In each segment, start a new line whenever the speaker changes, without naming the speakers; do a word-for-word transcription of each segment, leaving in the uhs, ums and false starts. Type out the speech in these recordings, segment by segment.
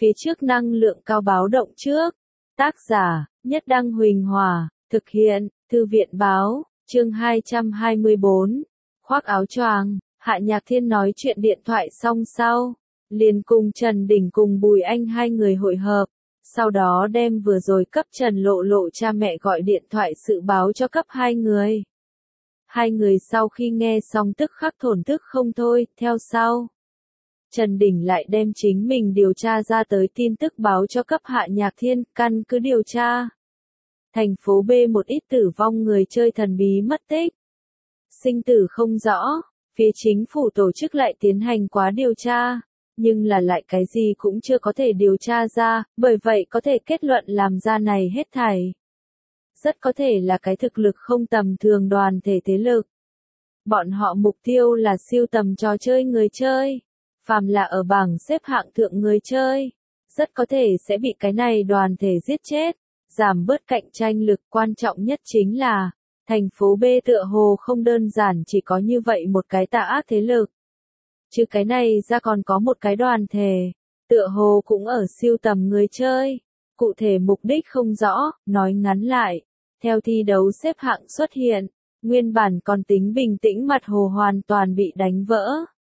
phía trước năng lượng cao báo động trước. Tác giả, Nhất Đăng Huỳnh Hòa, thực hiện, Thư viện Báo, chương hai trăm hai mươi bốn. Khoác áo choàng, Hạ Nhạc Thiên nói chuyện điện thoại xong sau, liền cùng Trần Đình cùng Bùi Anh hai người hội hợp, sau đó đem vừa rồi cấp Trần Lộ Lộ cha mẹ gọi điện thoại sự báo cho cấp hai người. Hai người sau khi nghe xong tức khắc thổn thức không thôi, theo sau. Trần Đình lại đem chính mình điều tra ra tới tin tức báo cho cấp Hạ Nhạc Thiên, căn cứ điều tra. Thành phố B một ít tử vong người chơi thần bí mất tích. Sinh tử không rõ, phía chính phủ tổ chức lại tiến hành quá điều tra, nhưng là lại cái gì cũng chưa có thể điều tra ra, bởi vậy có thể kết luận làm ra này hết thảy. Rất có thể là cái thực lực không tầm thường đoàn thể thế lực. Bọn họ mục tiêu là siêu tầm trò chơi người chơi. Phàm là ở bảng xếp hạng thượng người chơi, rất có thể sẽ bị cái này đoàn thể giết chết, giảm bớt cạnh tranh lực. Quan trọng nhất chính là, thành phố B tựa hồ không đơn giản chỉ có như vậy một cái tà ác thế lực. Chứ cái này ra còn có một cái đoàn thể, tựa hồ cũng ở siêu tầm người chơi. Cụ thể mục đích không rõ, nói ngắn lại, theo thi đấu xếp hạng xuất hiện, nguyên bản còn tính bình tĩnh mặt hồ hoàn toàn bị đánh vỡ.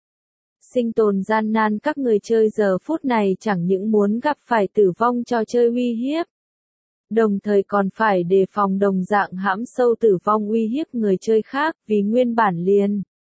Sinh tồn gian nan các người chơi giờ phút này chẳng những muốn gặp phải tử vong trò chơi uy hiếp, đồng thời còn phải đề phòng đồng dạng hãm sâu tử vong uy hiếp người chơi khác, vì nguyên bản liền.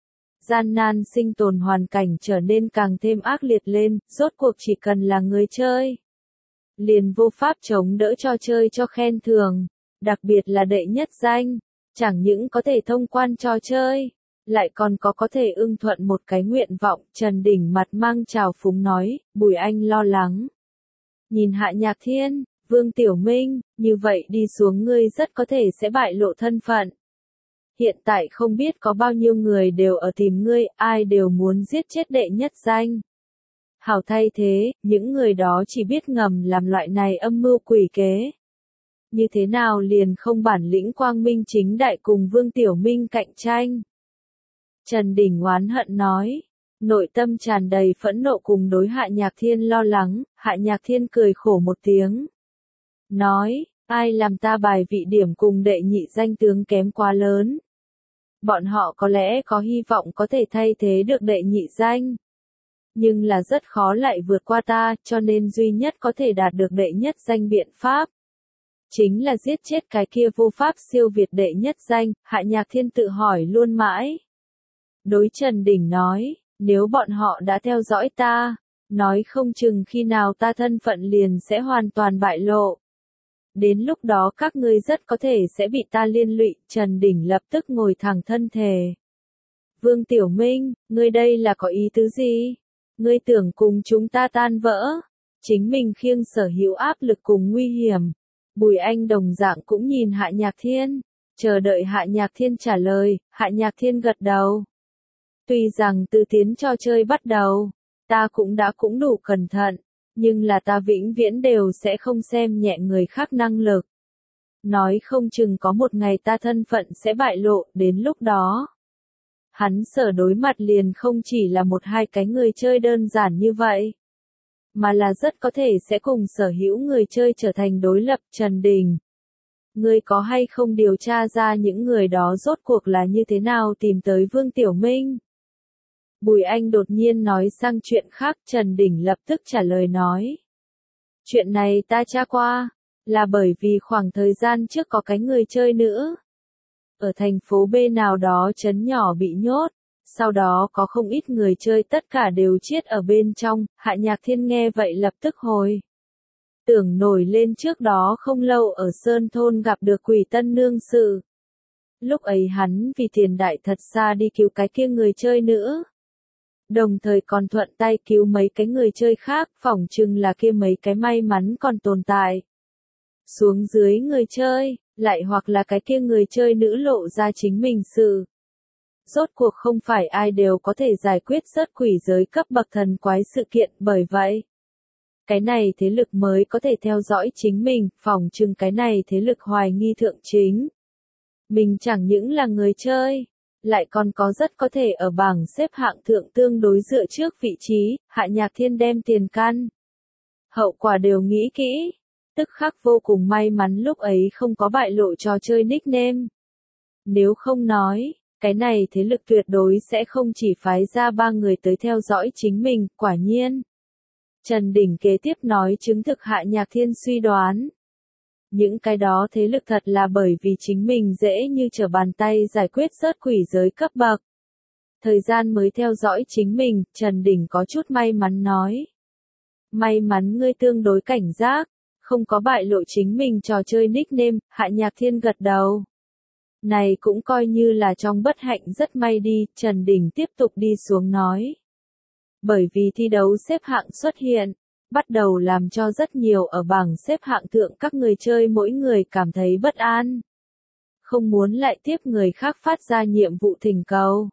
Gian nan sinh tồn hoàn cảnh trở nên càng thêm ác liệt lên, rốt cuộc chỉ cần là người chơi. Liền vô pháp chống đỡ trò chơi cho khen thưởng, đặc biệt là đệ nhất danh, chẳng những có thể thông quan trò chơi, lại còn có có thể ưng thuận một cái nguyện vọng. Trần Đình mặt mang trào phúng nói, Bùi Anh lo lắng. Nhìn Hạ Nhạc Thiên, Vương Tiểu Minh, như vậy đi xuống ngươi rất có thể sẽ bại lộ thân phận. Hiện tại không biết có bao nhiêu người đều ở tìm ngươi, ai đều muốn giết chết đệ nhất danh. Hảo thay thế, những người đó chỉ biết ngầm làm loại này âm mưu quỷ kế. Như thế nào liền không bản lĩnh quang minh chính đại cùng Vương Tiểu Minh cạnh tranh. Trần Đình oán hận nói, nội tâm tràn đầy phẫn nộ cùng đối Hạ Nhạc Thiên lo lắng. Hạ Nhạc Thiên cười khổ một tiếng. Nói, ai làm ta bài vị điểm cùng đệ nhị danh tướng kém quá lớn. Bọn họ có lẽ có hy vọng có thể thay thế được đệ nhị danh. Nhưng là rất khó lại vượt qua ta, cho nên duy nhất có thể đạt được đệ nhất danh biện pháp. Chính là giết chết cái kia vô pháp siêu việt đệ nhất danh. Hạ Nhạc Thiên tự hỏi luôn mãi. Đối Trần Đình nói, nếu bọn họ đã theo dõi ta, nói không chừng khi nào ta thân phận liền sẽ hoàn toàn bại lộ. Đến lúc đó các ngươi rất có thể sẽ bị ta liên lụy. Trần Đình lập tức ngồi thẳng thân thể. Vương Tiểu Minh, ngươi đây là có ý tứ gì? Ngươi tưởng cùng chúng ta tan vỡ, chính mình khiêng sở hữu áp lực cùng nguy hiểm. Bùi Anh đồng dạng cũng nhìn Hạ Nhạc Thiên, chờ đợi Hạ Nhạc Thiên trả lời. Hạ Nhạc Thiên gật đầu. Tuy rằng từ tiến trò chơi bắt đầu, ta cũng đã cũng đủ cẩn thận, nhưng là ta vĩnh viễn đều sẽ không xem nhẹ người khác năng lực. Nói không chừng có một ngày ta thân phận sẽ bại lộ, đến lúc đó. Hắn sở đối mặt liền không chỉ là một hai cái người chơi đơn giản như vậy, mà là rất có thể sẽ cùng sở hữu người chơi trở thành đối lập. Trần Đình, ngươi có hay không điều tra ra những người đó rốt cuộc là như thế nào tìm tới Vương Tiểu Minh? Bùi Anh đột nhiên nói sang chuyện khác. Trần Đình lập tức trả lời nói. Chuyện này ta tra qua, là bởi vì khoảng thời gian trước có cái người chơi nữa. Ở thành phố B nào đó trấn nhỏ bị nhốt, sau đó có không ít người chơi tất cả đều chết ở bên trong. Hạ Nhạc Thiên nghe vậy lập tức hồi. Tưởng nổi lên trước đó không lâu ở Sơn Thôn gặp được Quỷ Tân Nương sự. Lúc ấy hắn vì tiền đại thật xa đi cứu cái kia người chơi nữa. Đồng thời còn thuận tay cứu mấy cái người chơi khác, phỏng chừng là kia mấy cái may mắn còn tồn tại. Xuống dưới người chơi, lại hoặc là cái kia người chơi nữ lộ ra chính mình sự. Rốt cuộc không phải ai đều có thể giải quyết rớt quỷ giới cấp bậc thần quái sự kiện, bởi vậy. Cái này thế lực mới có thể theo dõi chính mình, phỏng chừng cái này thế lực hoài nghi thượng chính. Mình chẳng những là người chơi, lại còn có rất có thể ở bảng xếp hạng thượng tương đối dựa trước vị trí. Hạ Nhạc Thiên đem tiền căn hậu quả đều nghĩ kỹ. Tức khắc vô cùng may mắn lúc ấy không có bại lộ trò chơi nickname. Nếu không nói, cái này thế lực tuyệt đối sẽ không chỉ phái ra ba người tới theo dõi chính mình, quả nhiên. Trần Đình kế tiếp nói chứng thực Hạ Nhạc Thiên suy đoán. Những cái đó thế lực thật là bởi vì chính mình dễ như trở bàn tay giải quyết rớt quỷ giới cấp bậc. Thời gian mới theo dõi chính mình, Trần Đình có chút may mắn nói. May mắn ngươi tương đối cảnh giác, không có bại lộ chính mình trò chơi nickname, Hạ Nhạc Thiên gật đầu. Này cũng coi như là trong bất hạnh rất may đi, Trần Đình tiếp tục đi xuống nói. Bởi vì thi đấu xếp hạng xuất hiện, bắt đầu làm cho rất nhiều ở bảng xếp hạng thượng các người chơi mỗi người cảm thấy bất an. Không muốn lại tiếp người khác phát ra nhiệm vụ thỉnh cầu.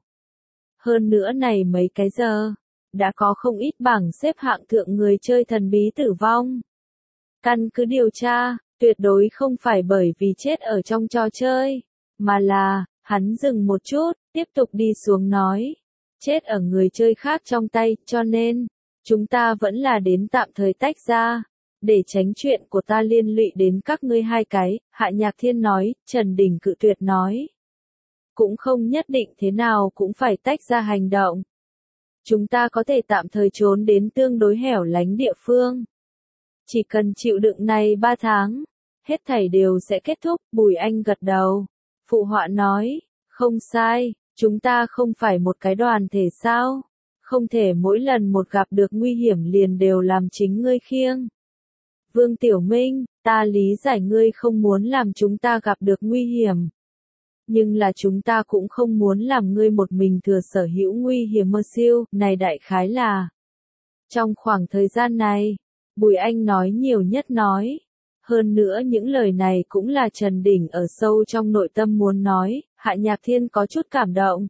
Hơn nữa này mấy cái giờ, đã có không ít bảng xếp hạng thượng người chơi thần bí tử vong. Căn cứ điều tra, tuyệt đối không phải bởi vì chết ở trong trò chơi, mà là, hắn dừng một chút, tiếp tục đi xuống nói. Chết ở người chơi khác trong tay, cho nên, chúng ta vẫn là đến tạm thời tách ra, để tránh chuyện của ta liên lụy đến các ngươi hai cái, Hạ Nhạc Thiên nói, Trần Đình cự tuyệt nói. Cũng không nhất định thế nào cũng phải tách ra hành động. Chúng ta có thể tạm thời trốn đến tương đối hẻo lánh địa phương. Chỉ cần chịu đựng này ba tháng, hết thảy đều sẽ kết thúc, Bùi Anh gật đầu. Phụ họa nói, không sai, chúng ta không phải một cái đoàn thể sao? Không thể mỗi lần một gặp được nguy hiểm liền đều làm chính ngươi khiêng. Vương Tiểu Minh, ta lý giải ngươi không muốn làm chúng ta gặp được nguy hiểm. Nhưng là chúng ta cũng không muốn làm ngươi một mình thừa sở hữu nguy hiểm mơ siêu, này đại khái là. Trong khoảng thời gian này, Bùi Anh nói nhiều nhất nói. Hơn nữa những lời này cũng là Trần Đình ở sâu trong nội tâm muốn nói, Hạ Nhạc Thiên có chút cảm động.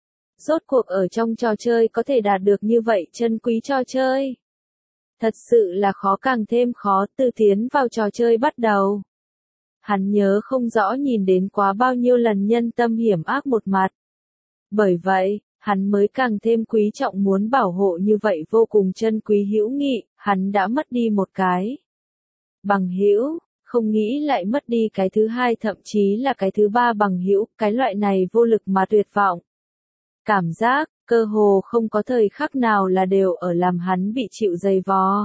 Rốt cuộc ở trong trò chơi có thể đạt được như vậy chân quý trò chơi. Thật sự là khó càng thêm khó từ tiến vào trò chơi bắt đầu. Hắn nhớ không rõ nhìn đến quá bao nhiêu lần nhân tâm hiểm ác một mặt. Bởi vậy, hắn mới càng thêm quý trọng muốn bảo hộ như vậy vô cùng chân quý hữu nghị, hắn đã mất đi một cái. Bằng hữu, không nghĩ lại mất đi cái thứ hai thậm chí là cái thứ ba bằng hữu, cái loại này vô lực mà tuyệt vọng. Cảm giác, cơ hồ không có thời khắc nào là đều ở làm hắn bị chịu dày vò.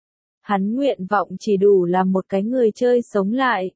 Hắn nguyện vọng chỉ đủ làm một cái người chơi sống lại.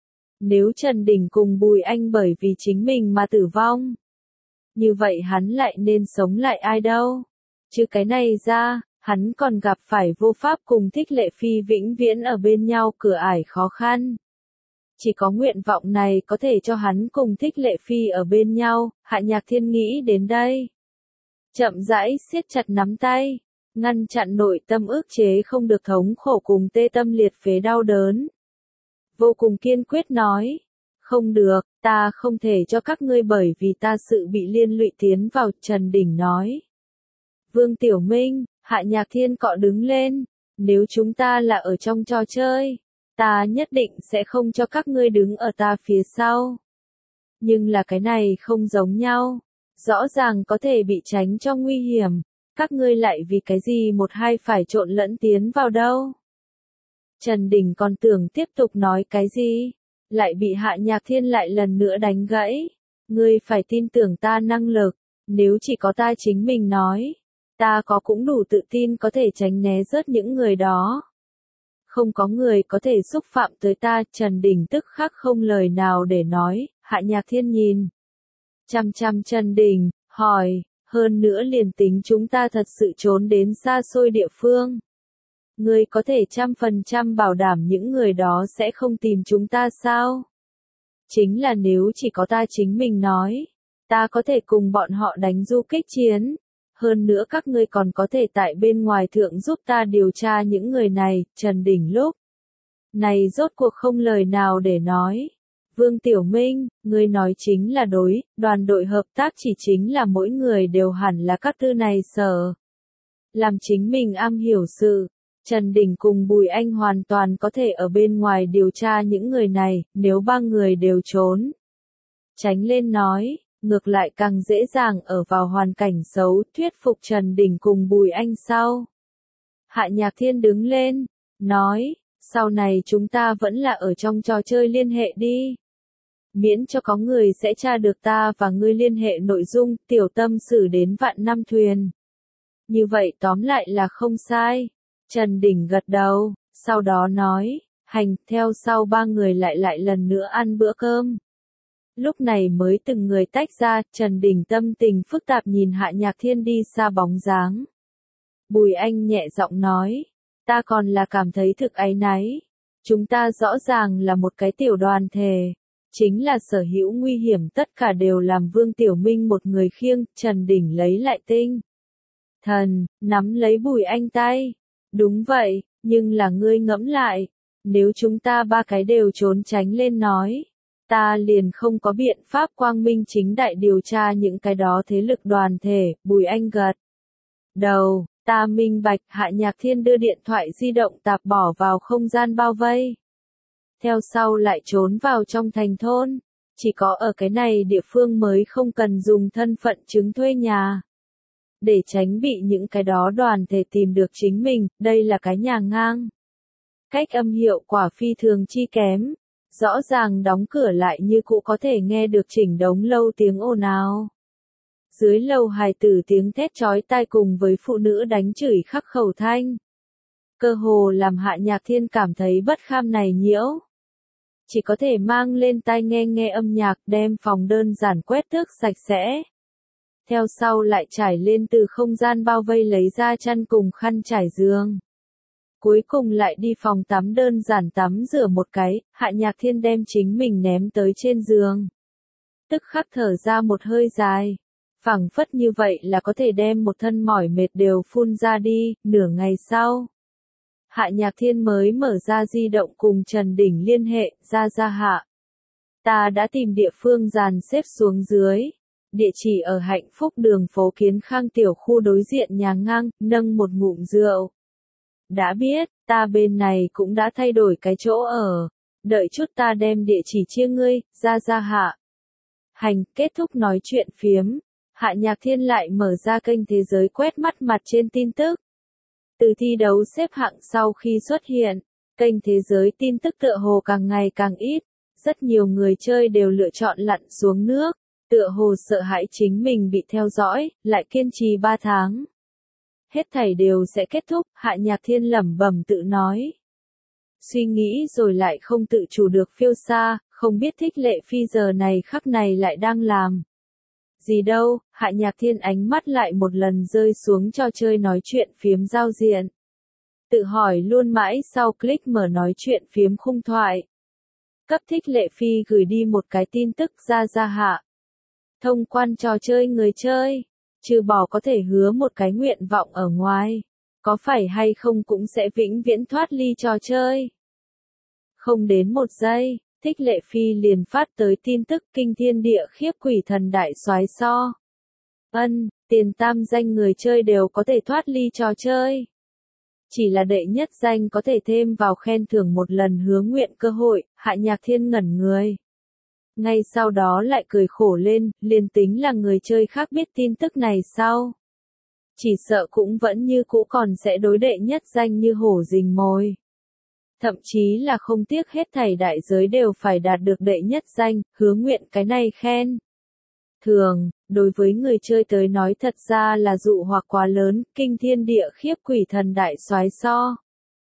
Nếu Trần Đình cùng Bùi Anh bởi vì chính mình mà tử vong, như vậy hắn lại nên sống lại ai đâu? Chứ cái này ra, hắn còn gặp phải vô pháp cùng Thích Lệ Phi vĩnh viễn ở bên nhau cửa ải khó khăn. Chỉ có nguyện vọng này có thể cho hắn cùng Thích Lệ Phi ở bên nhau, Hạ Nhạc Thiên nghĩ đến đây. Chậm rãi siết chặt nắm tay, ngăn chặn nội tâm ức chế không được thống khổ cùng tê tâm liệt phế đau đớn. Vô cùng kiên quyết nói, không được, ta không thể cho các ngươi bởi vì ta sự bị liên lụy tiến vào, Trần Đình nói. Vương Tiểu Minh, Hạ Nhạc Thiên cọ đứng lên, nếu chúng ta là ở trong trò chơi, ta nhất định sẽ không cho các ngươi đứng ở ta phía sau. Nhưng là cái này không giống nhau, rõ ràng có thể bị tránh cho nguy hiểm, các ngươi lại vì cái gì một hai phải trộn lẫn tiến vào đâu. Trần Đình còn tưởng tiếp tục nói cái gì, lại bị Hạ Nhạc Thiên lại lần nữa đánh gãy. Ngươi phải tin tưởng ta năng lực, nếu chỉ có ta chính mình nói, ta có cũng đủ tự tin có thể tránh né rớt những người đó. Không có người có thể xúc phạm tới ta, Trần Đình tức khắc không lời nào để nói, Hạ Nhạc Thiên nhìn. Chăm chăm Trần Đình, hỏi, hơn nữa liền tính chúng ta thật sự trốn đến xa xôi địa phương. Ngươi có thể trăm phần trăm bảo đảm những người đó sẽ không tìm chúng ta sao? Chính là nếu chỉ có ta chính mình nói, ta có thể cùng bọn họ đánh du kích chiến. Hơn nữa các ngươi còn có thể tại bên ngoài thượng giúp ta điều tra những người này, Trần Đình lúc này rốt cuộc không lời nào để nói. Vương Tiểu Minh, ngươi nói chính là đối, đoàn đội hợp tác chỉ chính là mỗi người đều hẳn là các tư này sở. Làm chính mình am hiểu sự, Trần Đình cùng Bùi Anh hoàn toàn có thể ở bên ngoài điều tra những người này, nếu ba người đều trốn. Tránh lên nói, ngược lại càng dễ dàng ở vào hoàn cảnh xấu, thuyết phục Trần Đình cùng Bùi Anh sau. Hạ Nhạc Thiên đứng lên, nói, sau này chúng ta vẫn là ở trong trò chơi liên hệ đi. Miễn cho có người sẽ tra được ta và ngươi liên hệ nội dung, tiểu tâm xử đến vạn năm thuyền. Như vậy tóm lại là không sai. Trần Đình gật đầu, sau đó nói, hành, theo sau ba người lại lại lần nữa ăn bữa cơm. Lúc này mới từng người tách ra, Trần Đình tâm tình phức tạp nhìn Hạ Nhạc Thiên đi xa bóng dáng. Bùi Anh nhẹ giọng nói, ta còn là cảm thấy thực áy náy. Chúng ta rõ ràng là một cái tiểu đoàn thể. Chính là sở hữu nguy hiểm tất cả đều làm Vương Tiểu Minh một người khiêng, Trần Đình lấy lại tinh thần, nắm lấy Bùi Anh tay. Đúng vậy, nhưng là ngươi ngẫm lại, nếu chúng ta ba cái đều trốn tránh lên nói, ta liền không có biện pháp quang minh chính đại điều tra những cái đó thế lực đoàn thể. Bùi Anh gật đầu, ta minh bạch. Hạ Nhạc Thiên đưa điện thoại di động tạp bỏ vào không gian bao vây. Theo sau lại trốn vào trong thành thôn, chỉ có ở cái này địa phương mới không cần dùng thân phận chứng thuê nhà. Để tránh bị những cái đó đoàn thể tìm được chính mình, đây là cái nhà ngang. Cách âm hiệu quả phi thường chi kém, rõ ràng đóng cửa lại như cũ có thể nghe được chỉnh đống lâu tiếng ồn ào. Dưới lầu hài tử tiếng thét chói tai cùng với phụ nữ đánh chửi khắc khẩu thanh. Cơ hồ làm Hạ Nhạc Thiên cảm thấy bất kham này nhiễu. Chỉ có thể mang lên tai nghe nghe âm nhạc, đem phòng đơn giản quét tước sạch sẽ. Theo sau lại trải lên từ không gian bao vây lấy ra chăn cùng khăn trải giường. Cuối cùng lại đi phòng tắm đơn giản tắm rửa một cái, Hạ Nhạc Thiên đem chính mình ném tới trên giường. Tức khắc thở ra một hơi dài. Phảng phất như vậy là có thể đem một thân mỏi mệt đều phun ra đi. Nửa ngày sau, Hạ Nhạc Thiên mới mở ra di động cùng Trần Đình liên hệ. Ra ra hạ, ta đã tìm địa phương dàn xếp xuống dưới. Địa chỉ ở Hạnh Phúc đường phố Kiến Khang tiểu khu đối diện nhà ngang, nâng một ngụm rượu. Đã biết, ta bên này cũng đã thay đổi cái chỗ ở. Đợi chút ta đem địa chỉ chia ngươi. Ra ra hạ. Hành. Kết thúc nói chuyện phiếm, Hạ Nhạc Thiên lại mở ra kênh thế giới quét mắt mặt trên tin tức. Từ thi đấu xếp hạng sau khi xuất hiện, kênh thế giới tin tức tựa hồ càng ngày càng ít. Rất nhiều người chơi đều lựa chọn lặn xuống nước, tựa hồ sợ hãi chính mình bị theo dõi, lại kiên trì ba tháng. Hết thảy đều sẽ kết thúc. Hạ Nhạc Thiên lẩm bẩm tự nói. Suy nghĩ rồi lại không tự chủ được phiêu xa, không biết Thích Lệ Phi giờ này khắc này lại đang làm gì đâu. Hạ Nhạc Thiên ánh mắt lại một lần rơi xuống trò chơi nói chuyện phiếm giao diện. Tự hỏi luôn mãi sau click mở nói chuyện phiếm khung thoại. Cấp Thích Lệ Phi gửi đi một cái tin tức. Ra ra hạ, thông quan trò chơi người chơi, trừ bỏ có thể hứa một cái nguyện vọng ở ngoài, có phải hay không cũng sẽ vĩnh viễn thoát ly trò chơi. Không đến một giây, Thích Lệ Phi liền phát tới tin tức. Kinh thiên địa khiếp quỷ thần đại soái so. Ân, tiền tam danh người chơi đều có thể thoát ly trò chơi. Chỉ là đệ nhất danh có thể thêm vào khen thưởng một lần hứa nguyện cơ hội. Hạ Nhạc Thiên ngẩn người. Ngay sau đó lại cười khổ lên, liền tính là người chơi khác biết tin tức này sau. Chỉ sợ cũng vẫn như cũ còn sẽ đối đệ nhất danh như hổ rình mồi. Thậm chí là không tiếc hết thảy đại giới đều phải đạt được đệ nhất danh, hứa nguyện cái này khen. Thường, đối với người chơi tới nói thật ra là dụ hoặc quá lớn. Kinh thiên địa khiếp quỷ thần đại soái so.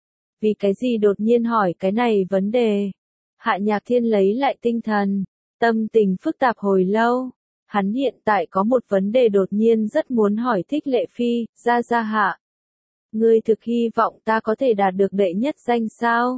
Vì cái gì đột nhiên hỏi cái này vấn đề? Hạ Nhạc Thiên lấy lại tinh thần, tâm tình phức tạp hồi lâu. Hắn hiện tại có một vấn đề đột nhiên rất muốn hỏi Thích Lệ Phi. Ra ra hạ, ngươi thực hy vọng ta có thể đạt được đệ nhất danh sao?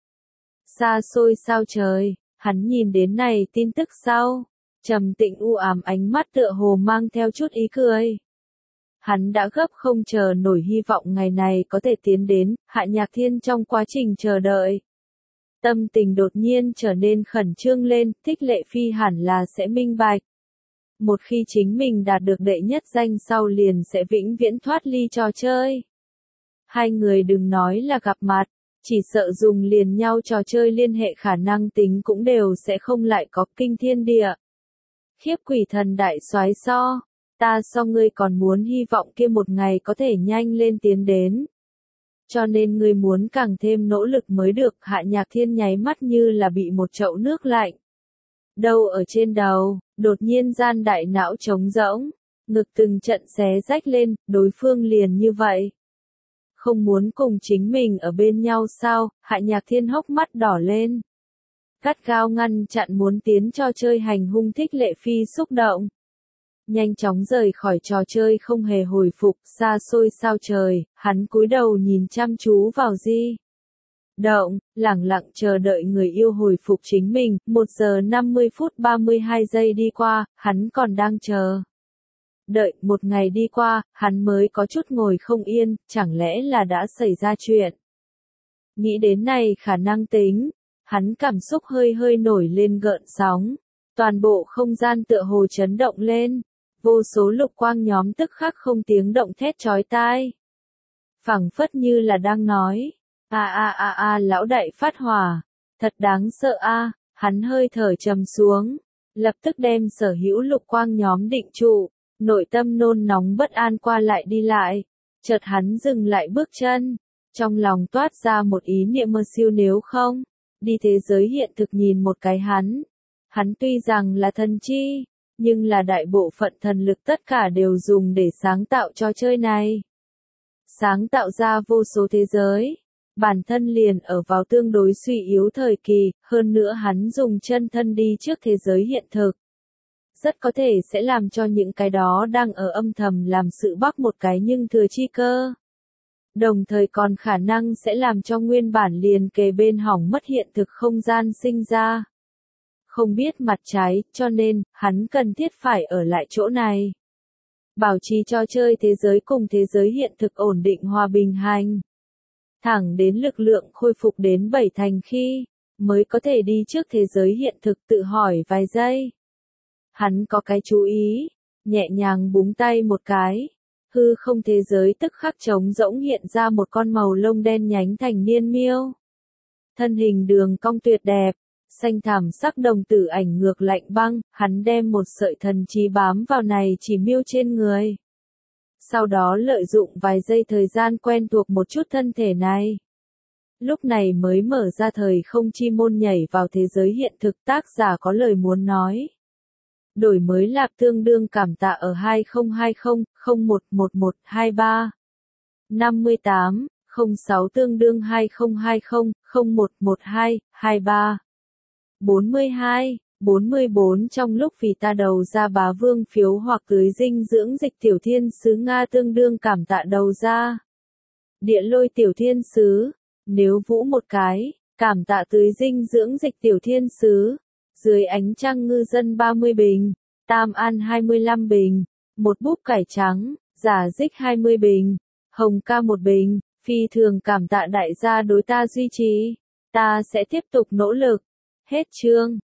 Xa xôi sao trời. Hắn nhìn đến này tin tức sau, trầm tĩnh u ám ánh mắt tựa hồ mang theo chút ý cười. Hắn đã gấp không chờ nổi hy vọng ngày này có thể tiến đến. Hạ Nhạc Thiên trong quá trình chờ đợi, tâm tình đột nhiên trở nên khẩn trương lên. Thích Lệ Phi hẳn là sẽ minh bạch. Một khi chính mình đạt được đệ nhất danh sau liền sẽ vĩnh viễn thoát ly trò chơi. Hai người đừng nói là gặp mặt, chỉ sợ dùng liền nhau trò chơi liên hệ khả năng tính cũng đều sẽ không lại có. Kinh thiên địa khiếp quỷ thần đại soái so. Ta so ngươi còn muốn hy vọng kia một ngày có thể nhanh lên tiến đến. cho nên ngươi muốn càng thêm nỗ lực mới được. Hạ Nhạc Thiên nháy mắt như là bị một chậu nước lạnh. Đâu ở trên đầu, đột nhiên gian đại não trống rỗng, ngực từng trận xé rách lên, đối phương liền như vậy. Không muốn cùng chính mình ở bên nhau sao? Hạ Nhạc Thiên hốc mắt đỏ lên. Gắt gao ngăn chặn muốn tiến cho chơi hành hung thích Lệ Phi xúc động. Nhanh chóng rời khỏi trò chơi không hề hồi phục, xa xôi sao trời, hắn cúi đầu nhìn chăm chú vào di động, lẳng lặng chờ đợi người yêu hồi phục chính mình. Một giờ năm mươi phút ba mươi hai giây đi qua, hắn còn đang chờ. Đợi một ngày đi qua, hắn mới có chút ngồi không yên, chẳng lẽ là đã xảy ra chuyện. Nghĩ đến này khả năng tính, hắn cảm xúc hơi hơi nổi lên gợn sóng. Toàn bộ không gian tựa hồ chấn động lên. Vô số lục quang nhóm tức khắc không tiếng động thét chói tai. Phảng phất như là đang nói. A a a a lão đại phát hỏa. Thật đáng sợ a. Hắn hơi thở trầm xuống. Lập tức đem sở hữu lục quang nhóm định trụ. Nội tâm nôn nóng bất an qua lại đi lại. Chợt hắn dừng lại bước chân. Trong lòng toát ra một ý niệm mơ siêu nếu không. Đi thế giới hiện thực nhìn một cái hắn. Hắn tuy rằng là thần chi. Nhưng là đại bộ phận thần lực tất cả đều dùng để sáng tạo trò chơi này. Sáng tạo ra vô số thế giới. Bản thân liền ở vào tương đối suy yếu thời kỳ, hơn nữa hắn dùng chân thân đi trước thế giới hiện thực. Rất có thể sẽ làm cho những cái đó đang ở âm thầm làm sự bắc một cái nhưng thừa chi cơ. Đồng thời còn khả năng sẽ làm cho nguyên bản liền kề bên hỏng mất hiện thực không gian sinh ra. Không biết mặt trái, cho nên, hắn cần thiết phải ở lại chỗ này. Bảo trì cho chơi thế giới cùng thế giới hiện thực ổn định hòa bình hành. Thẳng đến lực lượng khôi phục đến bảy thành khi, mới có thể đi trước thế giới hiện thực tự hỏi vài giây. Hắn có cái chú ý, nhẹ nhàng búng tay một cái. Hư không thế giới tức khắc trống rỗng hiện ra một con màu lông đen nhánh thành niên miêu. Thân hình đường cong tuyệt đẹp. Xanh thảm sắc đồng tử ảnh ngược lạnh băng, hắn đem một sợi thần trí bám vào này chỉ miêu trên người. Sau đó lợi dụng vài giây thời gian quen thuộc một chút thân thể này. Lúc này mới mở ra thời không chi môn nhảy vào thế giới hiện thực. Tác giả có lời muốn nói. Đổi mới lạc tương đương cảm tạ ở hai không hai không, không một một một hai ba. năm mươi tám, không sáu tương đương hai không hai không, không một một hai, hai ba. bốn mươi hai, bốn mươi bốn trong lúc vì ta đầu ra bá vương phiếu hoặc tưới dinh dưỡng dịch tiểu thiên sứ Nga tương đương cảm tạ đầu ra. Địa lôi tiểu thiên sứ, nếu vũ một cái, cảm tạ tưới dinh dưỡng dịch tiểu thiên sứ. Dưới ánh trăng ngư dân ba mươi bình, Tam An hai mươi lăm bình, một búp cải trắng, giả dích hai mươi bình, hồng ca một bình, phi thường cảm tạ đại gia đối ta duy trì. Ta sẽ tiếp tục nỗ lực. Hết chương.